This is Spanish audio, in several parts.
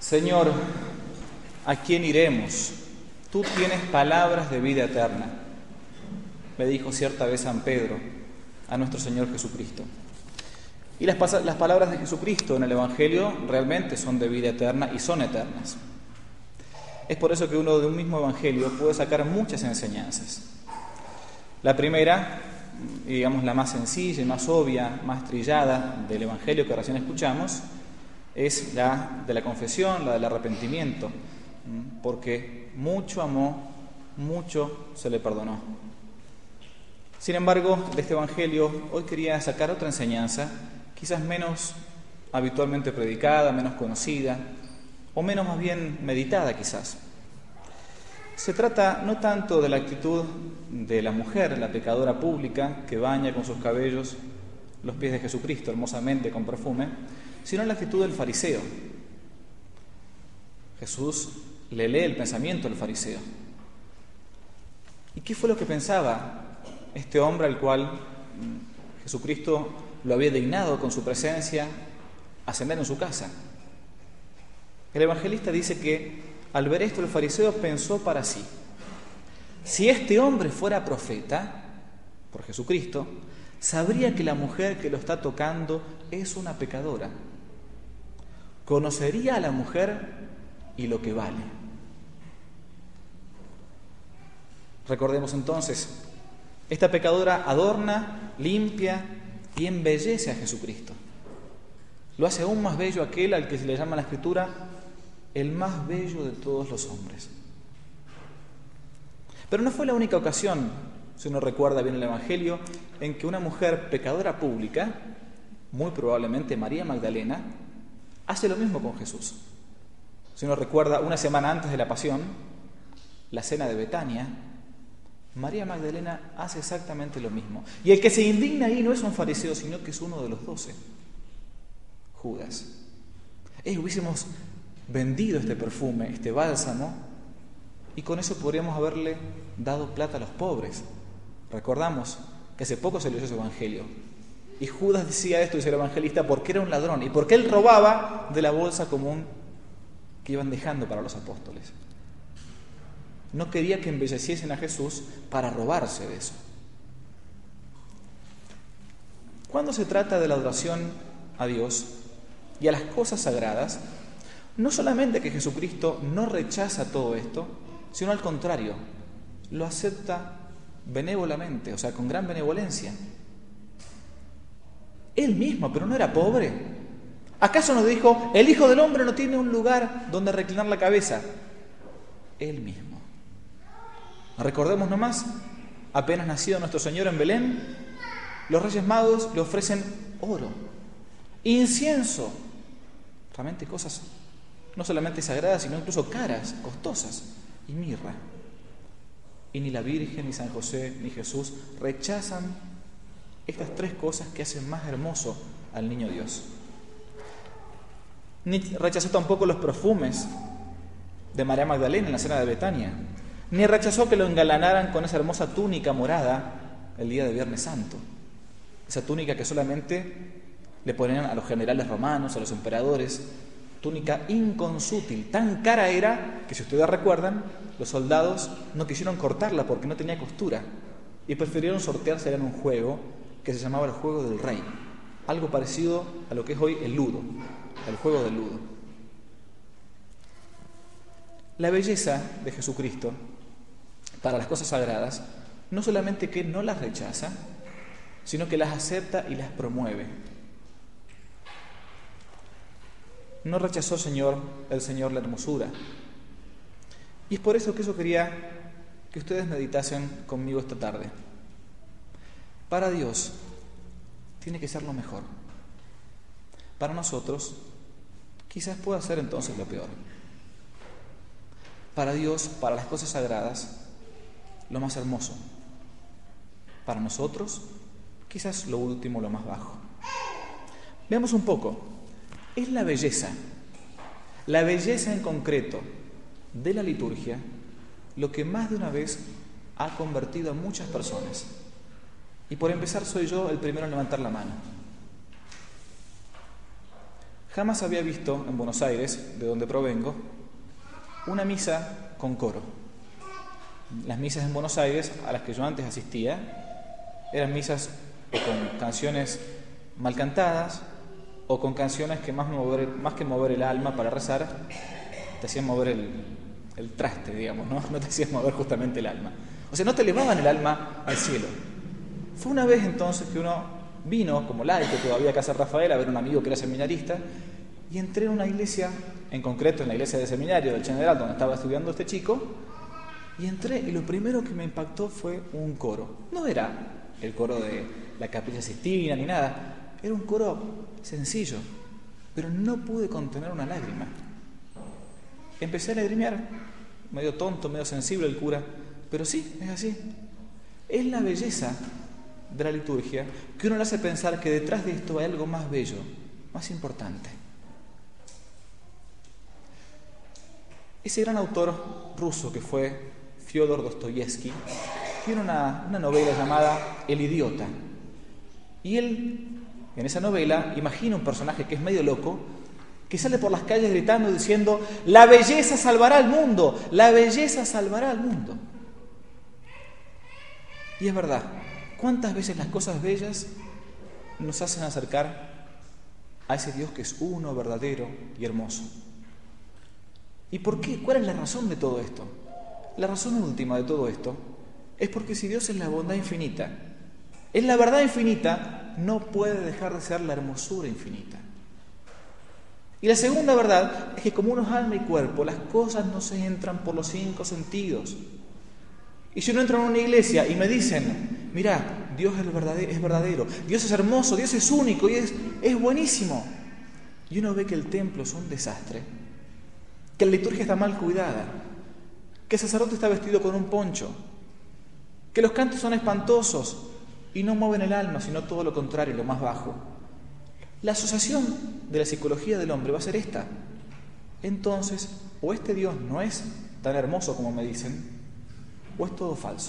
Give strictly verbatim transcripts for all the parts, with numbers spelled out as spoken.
Señor, ¿a quién iremos? Tú tienes palabras de vida eterna, le dijo cierta vez San Pedro a nuestro Señor Jesucristo. Y las, las palabras de Jesucristo en el Evangelio realmente son de vida eterna y son eternas. Es por eso que uno de un mismo Evangelio puede sacar muchas enseñanzas. La primera, y digamos la más sencilla y más obvia, más trillada del Evangelio que recién escuchamos, es la de la confesión, la del arrepentimiento, porque mucho amó, mucho se le perdonó. Sin embargo, de este Evangelio hoy quería sacar otra enseñanza, quizás menos habitualmente predicada, menos conocida, o menos más bien meditada quizás. Se trata no tanto de la actitud de la mujer, la pecadora pública, que baña con sus cabellos los pies de Jesucristo hermosamente con perfume, sino la actitud del fariseo. Jesús le lee el pensamiento del fariseo. ¿Y qué fue lo que pensaba este hombre al cual Jesucristo lo había dignado con su presencia a cenar en su casa? El evangelista dice que al ver esto el fariseo pensó para sí: si este hombre fuera profeta, por Jesucristo, sabría que la mujer que lo está tocando es una pecadora. Conocería a la mujer y lo que vale. Recordemos entonces, esta pecadora adorna, limpia y embellece a Jesucristo. Lo hace aún más bello aquel al que se le llama en la Escritura el más bello de todos los hombres. Pero no fue la única ocasión, si uno recuerda bien el Evangelio, en que una mujer pecadora pública, muy probablemente María Magdalena, hace lo mismo con Jesús. Si uno recuerda, una semana antes de la Pasión, la cena de Betania, María Magdalena hace exactamente lo mismo. Y el que se indigna ahí no es un fariseo, sino que es uno de los doce, Judas. Eh, hubiésemos vendido este perfume, este bálsamo, y con eso podríamos haberle dado plata a los pobres. Recordamos que hace poco se leyó ese Evangelio. Y Judas decía esto, dice el evangelista, porque era un ladrón y porque él robaba de la bolsa común que iban dejando para los apóstoles. No quería que embelleciesen a Jesús para robarse de eso. Cuando se trata de la adoración a Dios y a las cosas sagradas, no solamente que Jesucristo no rechaza todo esto, sino al contrario, lo acepta benévolamente, o sea, con gran benevolencia. Él mismo, pero no era pobre. ¿Acaso nos dijo, el Hijo del Hombre no tiene un lugar donde reclinar la cabeza? Él mismo. Recordemos nomás, apenas nacido nuestro Señor en Belén, los Reyes Magos le ofrecen oro, incienso, realmente cosas no solamente sagradas, sino incluso caras, costosas, y mirra. Y ni la Virgen, ni San José, ni Jesús rechazan estas tres cosas que hacen más hermoso al niño Dios. Ni rechazó tampoco los perfumes de María Magdalena en la cena de Betania, ni rechazó que lo engalanaran con esa hermosa túnica morada el día de Viernes Santo, esa túnica que solamente le ponían a los generales romanos, a los emperadores, túnica inconsútil, tan cara era que, si ustedes recuerdan, los soldados no quisieron cortarla porque no tenía costura y prefirieron sorteársela en un juego que se llamaba el juego del rey, algo parecido a lo que es hoy el ludo, el juego del ludo. La belleza de Jesucristo para las cosas sagradas no solamente que no las rechaza, sino que las acepta y las promueve. No rechazó, Señor, el Señor la hermosura. Y es por eso que yo quería que ustedes meditasen conmigo esta tarde. Para Dios tiene que ser lo mejor. Para nosotros quizás pueda ser entonces lo peor. Para Dios, para las cosas sagradas, lo más hermoso. Para nosotros, quizás lo último, lo más bajo. Veamos un poco. Es la belleza, la belleza en concreto de la liturgia, lo que más de una vez ha convertido a muchas personas. Y por empezar soy yo el primero en levantar la mano. Jamás había visto en Buenos Aires, de donde provengo, una misa con coro. Las misas en Buenos Aires a las que yo antes asistía eran misas o con canciones mal cantadas o con canciones que más, mover, más que mover el alma para rezar, te hacían mover el, el traste, digamos, ¿no? No te hacían mover justamente el alma. O sea, no te elevaban el alma al cielo. Fue una vez entonces que uno vino como laico todavía a Casa Rafael a ver a un amigo que era seminarista y entré en una iglesia, en concreto en la iglesia del seminario del General donde estaba estudiando este chico, y entré y lo primero que me impactó fue un coro. No era el coro de la Capilla Sistina ni nada, era un coro sencillo, pero no pude contener una lágrima. Empecé a lagrimear, medio tonto, medio sensible el cura, pero sí, es así. Es la belleza de la liturgia que uno le hace pensar que detrás de esto hay algo más bello, más importante. Ese gran autor ruso que fue Fyodor Dostoyevsky tiene una, una novela llamada El idiota, y él en esa novela imagina un personaje que es medio loco, que sale por las calles gritando y diciendo: la belleza salvará al mundo, la belleza salvará al mundo. Y es verdad, ¿cuántas veces las cosas bellas nos hacen acercar a ese Dios que es uno, verdadero y hermoso? ¿Y por qué? ¿Cuál es la razón de todo esto? La razón última de todo esto es porque si Dios es la bondad infinita, es la verdad infinita, no puede dejar de ser la hermosura infinita. Y la segunda verdad es que como uno es alma y cuerpo, las cosas no se entran por los cinco sentidos. Y si uno entra en una iglesia y me dicen: mirá, Dios es verdadero, es verdadero, Dios es hermoso, Dios es único y es, es buenísimo, y uno ve que el templo es un desastre, que la liturgia está mal cuidada, que el sacerdote está vestido con un poncho, que los cantos son espantosos y no mueven el alma, sino todo lo contrario, lo más bajo, la asociación de la psicología del hombre va a ser esta. Entonces, o este Dios no es tan hermoso como me dicen, o es todo falso.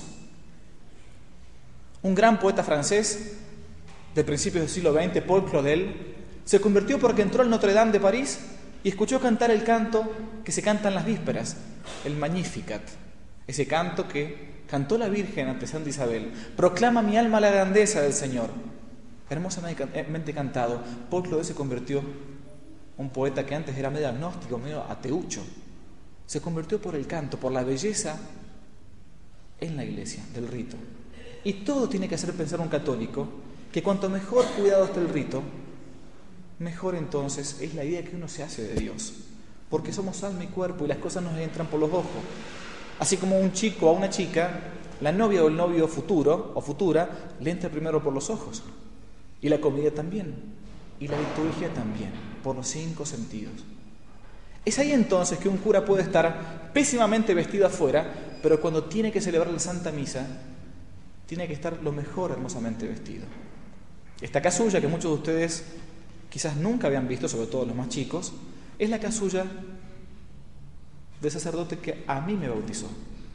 Un gran poeta francés de principios del siglo veinte, Paul Claudel, se convirtió porque entró al Notre Dame de París y escuchó cantar el canto que se canta en las vísperas, el Magnificat, ese canto que cantó la Virgen ante Santa Isabel. Proclama mi alma la grandeza del Señor. Hermosamente cantado. Paul Claudel se convirtió, un poeta que antes era medio agnóstico, medio ateucho, se convirtió por el canto, por la belleza en la iglesia, del rito. Y todo tiene que hacer pensar a un católico que cuanto mejor cuidado esté el rito, mejor entonces es la idea que uno se hace de Dios, porque somos alma y cuerpo y las cosas nos entran por los ojos. Así como un chico a una chica, la novia o el novio futuro o futura le entra primero por los ojos, y la comida también, y la liturgia también, por los cinco sentidos. Es ahí entonces que un cura puede estar pésimamente vestido afuera, pero cuando tiene que celebrar la Santa Misa, tiene que estar lo mejor hermosamente vestido. Esta casulla que muchos de ustedes quizás nunca habían visto, sobre todo los más chicos, es la casulla del sacerdote que a mí me bautizó.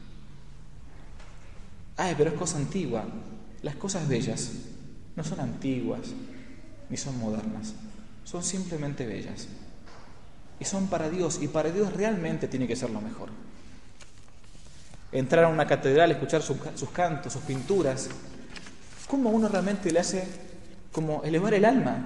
Ay, pero es cosa antigua. Las cosas bellas no son antiguas ni son modernas, son simplemente bellas. Y son para Dios, y para Dios realmente tiene que ser lo mejor. Entrar a una catedral, escuchar sus, sus cantos, sus pinturas, ¿cómo uno realmente le hace como elevar el alma?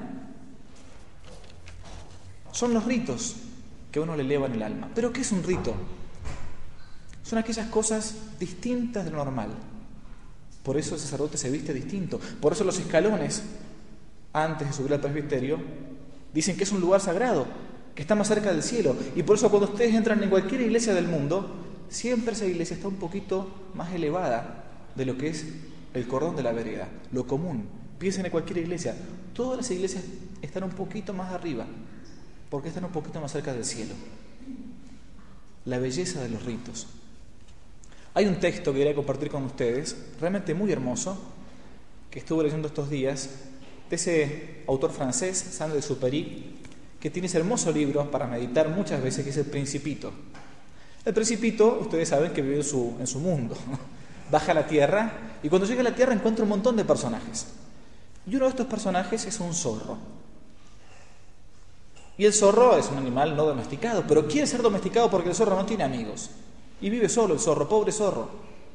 Son los ritos que a uno le elevan el alma. ¿Pero qué es un rito? Son aquellas cosas distintas de lo normal. Por eso el sacerdote se viste distinto. Por eso los escalones, antes de subir al presbiterio, dicen que es un lugar sagrado, que está más cerca del cielo. Y por eso cuando ustedes entran en cualquier iglesia del mundo, siempre esa iglesia está un poquito más elevada de lo que es el cordón de la vereda, lo común. Piensen en cualquier iglesia. Todas las iglesias están un poquito más arriba, porque están un poquito más cerca del cielo. La belleza de los ritos. Hay un texto que quería compartir con ustedes, realmente muy hermoso, que estuve leyendo estos días, de ese autor francés, Saint-Exupéry, que tiene ese hermoso libro para meditar muchas veces, que es El Principito. El Principito, ustedes saben que vive en su, en su mundo. Baja a la tierra y cuando llega a la tierra encuentra un montón de personajes. Y uno de estos personajes es un zorro. Y el zorro es un animal no domesticado, pero quiere ser domesticado porque el zorro no tiene amigos. Y vive solo el zorro, pobre zorro.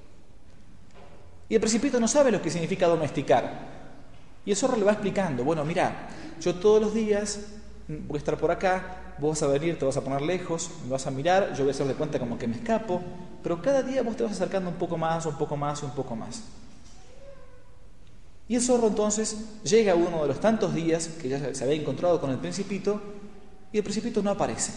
Y el Principito no sabe lo que significa domesticar. Y el zorro le va explicando, bueno, mira, yo todos los días voy a estar por acá, vos vas a venir, te vas a poner lejos, me vas a mirar, yo voy a hacer de cuenta como que me escapo, pero cada día vos te vas acercando un poco más, un poco más, un poco más. Y el zorro entonces llega a uno de los tantos días que ya se había encontrado con el Principito, y el Principito no aparece.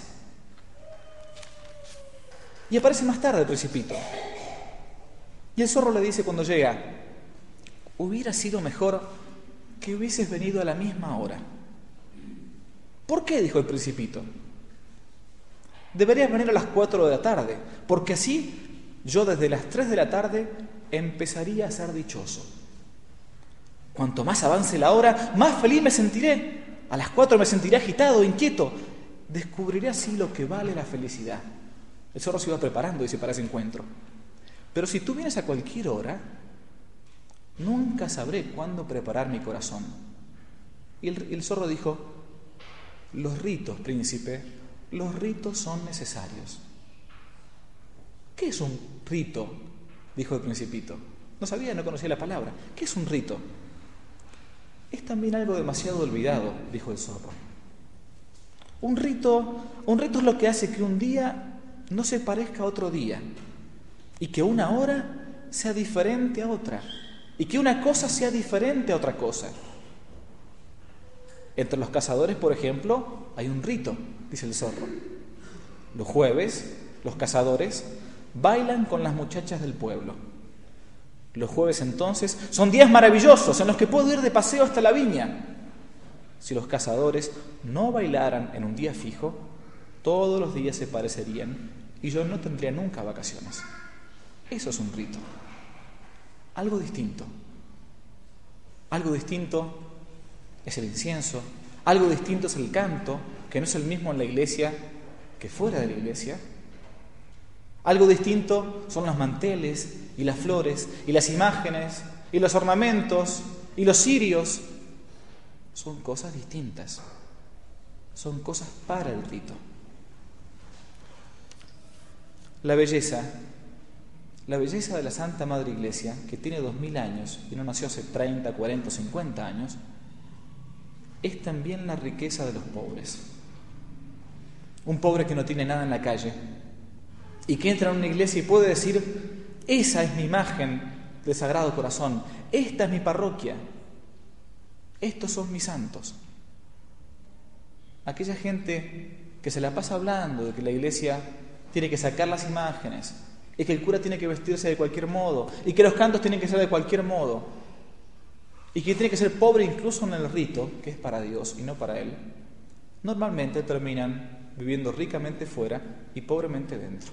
Y aparece más tarde el Principito. Y el zorro le dice cuando llega, hubiera sido mejor que hubieses venido a la misma hora. ¿Por qué? Dijo el Principito. Deberías venir a las cuatro de la tarde, porque así yo desde las tres de la tarde empezaría a ser dichoso. Cuanto más avance la hora, más feliz me sentiré. A las cuatro me sentiré agitado, inquieto. Descubriré así lo que vale la felicidad. El zorro se iba preparando, dice, para ese encuentro. Pero si tú vienes a cualquier hora, nunca sabré cuándo preparar mi corazón. Y el, el zorro dijo, los ritos, príncipe, los ritos son necesarios. ¿Qué es un rito? Dijo el Principito. No sabía, no conocía la palabra. ¿Qué es un rito? Es también algo demasiado olvidado, dijo el zorro. Un rito, un rito es lo que hace que un día no se parezca a otro día y que una hora sea diferente a otra y que una cosa sea diferente a otra cosa. Entre los cazadores, por ejemplo, hay un rito, dice el zorro. Los jueves, los cazadores bailan con las muchachas del pueblo. Los jueves entonces son días maravillosos en los que puedo ir de paseo hasta la viña. Si los cazadores no bailaran en un día fijo, todos los días se parecerían y yo no tendría nunca vacaciones. Eso es un rito. Algo distinto. Algo distinto es el incienso, algo distinto es el canto, que no es el mismo en la iglesia que fuera de la iglesia. Algo distinto son los manteles y las flores y las imágenes y los ornamentos y los cirios. Son cosas distintas. Son cosas para el rito. La belleza, la belleza de la Santa Madre Iglesia, que tiene dos mil años y no nació hace treinta, cuarenta o cincuenta años, es también la riqueza de los pobres. Un pobre que no tiene nada en la calle y que entra en una iglesia y puede decir, esa es mi imagen del Sagrado Corazón, esta es mi parroquia, estos son mis santos. Aquella gente que se la pasa hablando de que la iglesia tiene que sacar las imágenes y que el cura tiene que vestirse de cualquier modo y que los cantos tienen que ser de cualquier modo y que tiene que ser pobre incluso en el rito, que es para Dios y no para él, normalmente terminan viviendo ricamente fuera y pobremente dentro.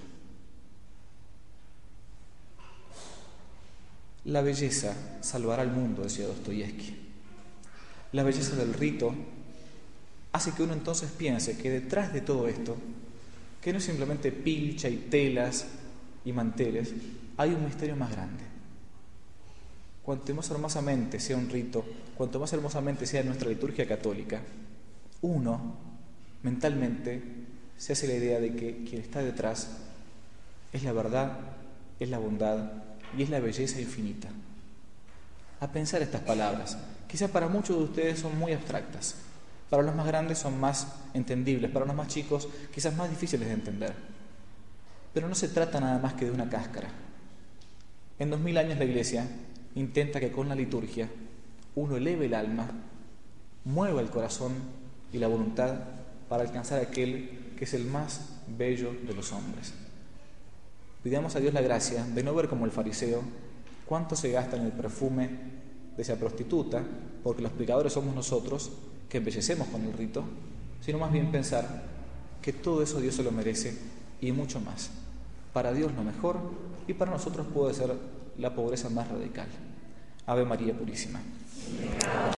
La belleza salvará al mundo, decía Dostoyevsky. La belleza del rito hace que uno entonces piense que detrás de todo esto, que no es simplemente pilcha y telas y manteles, hay un misterio más grande. Cuanto más hermosamente sea un rito, cuanto más hermosamente sea nuestra liturgia católica, uno mentalmente se hace la idea de que quien está detrás es la verdad, es la bondad y es la belleza infinita. A pensar estas palabras, quizás para muchos de ustedes son muy abstractas, para los más grandes son más entendibles, para los más chicos quizás más difíciles de entender. Pero no se trata nada más que de una cáscara. En dos mil años la Iglesia intenta que con la liturgia uno eleve el alma, mueva el corazón y la voluntad para alcanzar aquel que es el más bello de los hombres. Pidamos a Dios la gracia de no ver como el fariseo cuánto se gasta en el perfume de esa prostituta, porque los pecadores somos nosotros que embellecemos con el rito, sino más bien pensar que todo eso Dios se lo merece y mucho más. Para Dios lo mejor y para nosotros puede ser la pobreza más radical. Ave María Purísima.